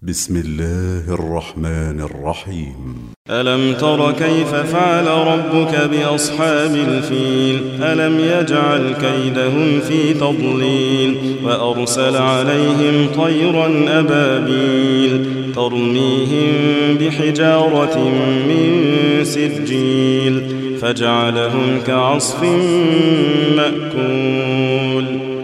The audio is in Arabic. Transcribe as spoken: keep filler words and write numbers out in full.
بسم الله الرحمن الرحيم. ألم تر كيف فعل ربك بأصحاب الفيل؟ ألم يجعل كيدهم في تضليل وأرسل عليهم طيرا أبابيل ترميهم بحجارة من سجيل فجعلهم كعصف مأكول.